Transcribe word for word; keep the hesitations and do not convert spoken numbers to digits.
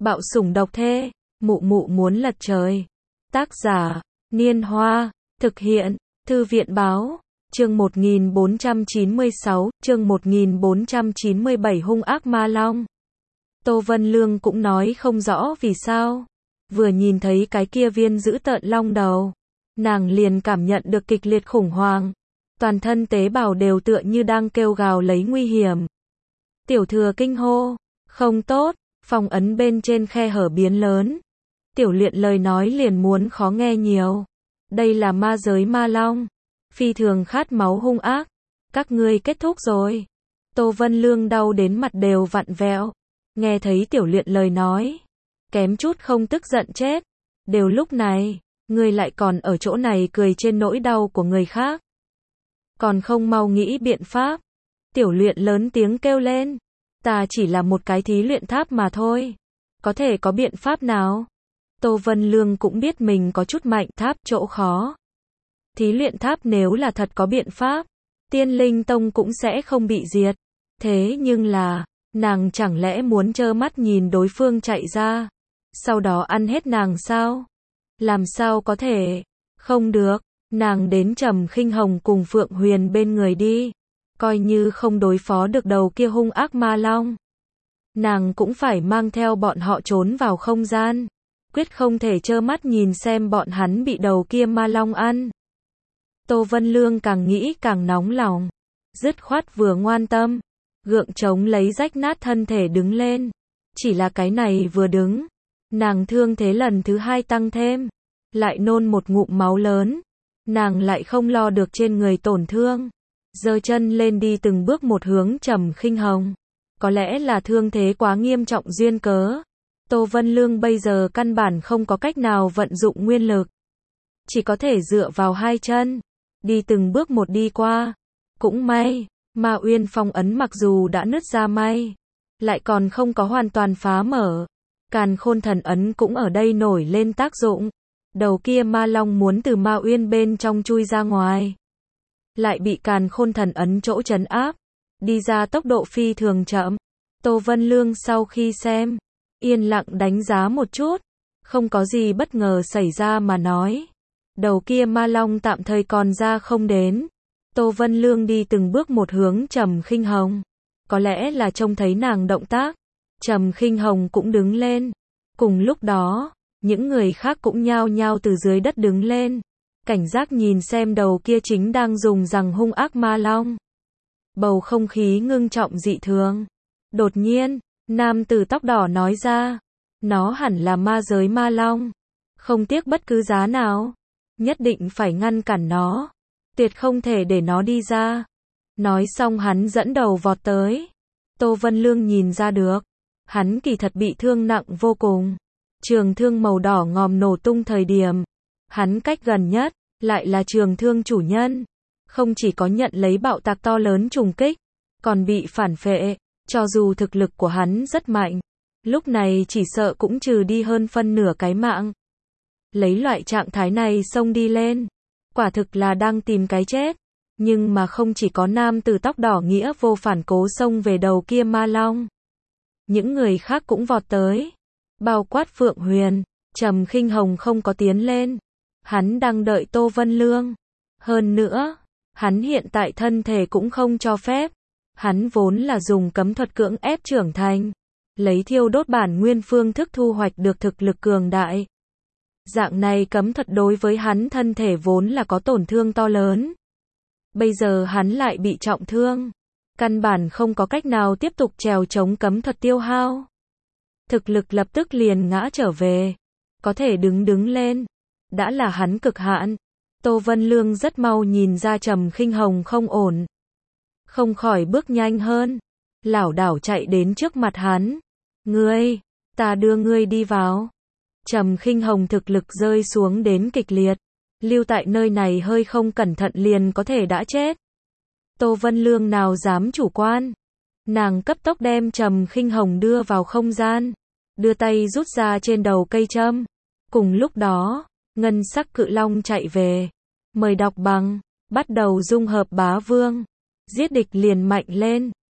Bạo sủng độc thê, mụ mụ muốn lật trời. Tác giả, Niên Hoa, thực hiện, Thư viện Báo, chương một nghìn bốn trăm chín mươi sáu, chương một nghìn bốn trăm chín mươi bảy hung ác ma long. Tô Vân Lương cũng nói không rõ vì sao. Vừa nhìn thấy cái kia viên dữ tợn long đầu, nàng liền cảm nhận được kịch liệt khủng hoảng. Toàn thân tế bào đều tựa như đang kêu gào lấy nguy hiểm. Tiểu thừa kinh hô, không tốt, phong ấn bên trên khe hở biến lớn. Tiểu luyện lời nói liền muốn khó nghe nhiều. Đây là ma giới ma long, phi thường khát máu hung ác. Các ngươi kết thúc rồi. Tô Vân Lương đau đến mặt đều vặn vẹo. Nghe thấy tiểu luyện lời nói, kém chút không tức giận chết. Đều lúc này, ngươi lại còn ở chỗ này cười trên nỗi đau của người khác. Còn không mau nghĩ biện pháp. Tiểu luyện lớn tiếng kêu lên. Ta chỉ là một cái thí luyện tháp mà thôi. Có thể có biện pháp nào? Tô Vân Lương cũng biết mình có chút mạnh, tháp chỗ khó. Thí luyện tháp nếu là thật có biện pháp, Tiên Linh Tông cũng sẽ không bị diệt. Thế nhưng là, nàng chẳng lẽ muốn trơ mắt nhìn đối phương chạy ra, sau đó ăn hết nàng sao? Làm sao có thể? Không được, nàng đến Trầm Khinh Hồng cùng Phượng Huyền bên người đi. Coi như không đối phó được đầu kia hung ác ma long, nàng cũng phải mang theo bọn họ trốn vào không gian. Quyết không thể trơ mắt nhìn xem bọn hắn bị đầu kia ma long ăn. Tô Vân Lương càng nghĩ càng nóng lòng. Dứt khoát vừa ngoan tâm, gượng chống lấy rách nát thân thể đứng lên. Chỉ là cái này vừa đứng, nàng thương thế lần thứ hai tăng thêm. Lại nôn một ngụm máu lớn. Nàng lại không lo được trên người tổn thương. Giơ chân lên đi từng bước một hướng Trầm Khinh Hồng. Có lẽ là thương thế quá nghiêm trọng duyên cớ. Tô Vân Lương bây giờ căn bản không có cách nào vận dụng nguyên lực. Chỉ có thể dựa vào hai chân. Đi từng bước một đi qua. Cũng may, Ma Uyên phong ấn mặc dù đã nứt ra may, lại còn không có hoàn toàn phá mở. Càn Khôn Thần ấn cũng ở đây nổi lên tác dụng. Đầu kia ma long muốn từ Ma Uyên bên trong chui ra ngoài, lại bị Càn Khôn Thần ấn chỗ trấn áp, đi ra tốc độ phi thường chậm. Tô Vân Lương sau khi xem, yên lặng đánh giá một chút, không có gì bất ngờ xảy ra mà nói. Đầu kia ma long tạm thời còn ra không đến. Tô Vân Lương đi từng bước một hướng Trầm Khinh Hồng. Có lẽ là trông thấy nàng động tác, Trầm Khinh Hồng cũng đứng lên. Cùng lúc đó, những người khác cũng nhao nhao từ dưới đất đứng lên, cảnh giác nhìn xem đầu kia chính đang dùng rằng hung ác ma long. Bầu không khí ngưng trọng dị thường. Đột nhiên, nam tử tóc đỏ nói ra, nó hẳn là ma giới ma long. Không tiếc bất cứ giá nào, nhất định phải ngăn cản nó. Tuyệt không thể để nó đi ra. Nói xong hắn dẫn đầu vọt tới. Tô Vân Lương nhìn ra được, hắn kỳ thật bị thương nặng vô cùng. Trường thương màu đỏ ngòm nổ tung thời điểm, hắn cách gần nhất, lại là trường thương chủ nhân. Không chỉ có nhận lấy bạo tạc to lớn trùng kích, còn bị phản phệ. Cho dù thực lực của hắn rất mạnh, lúc này chỉ sợ cũng trừ đi hơn phân nửa cái mạng. Lấy loại trạng thái này xông đi lên, quả thực là đang tìm cái chết. Nhưng mà không chỉ có nam tử tóc đỏ nghĩa vô phản cố xông về đầu kia ma long. Những người khác cũng vọt tới. Bao quát Phượng Huyền. Trầm Khinh Hồng không có tiến lên. Hắn đang đợi Tô Vân Lương. Hơn nữa, hắn hiện tại thân thể cũng không cho phép. Hắn vốn là dùng cấm thuật cưỡng ép trưởng thành, lấy thiêu đốt bản nguyên phương thức thu hoạch được thực lực cường đại. Dạng này cấm thuật đối với hắn thân thể vốn là có tổn thương to lớn. Bây giờ hắn lại bị trọng thương, căn bản không có cách nào tiếp tục trèo chống cấm thuật tiêu hao. Thực lực lập tức liền ngã trở về, có thể đứng đứng lên, đã là hắn cực hạn. Tô Vân Lương rất mau nhìn ra Trầm Khinh Hồng không ổn, không khỏi bước nhanh hơn, lảo đảo chạy đến trước mặt hắn. Ngươi, ta đưa ngươi đi vào. Trầm Khinh Hồng thực lực rơi xuống đến kịch liệt, lưu tại nơi này hơi không cẩn thận liền có thể đã chết. Tô Vân Lương nào dám chủ quan, nàng cấp tốc đem Trầm Khinh Hồng đưa vào không gian, đưa tay rút ra trên đầu cây châm. Cùng lúc đó, ngân sắc cự long chạy về, mời đọc bằng, bắt đầu dung hợp bá vương. Giết địch liền mạnh lên.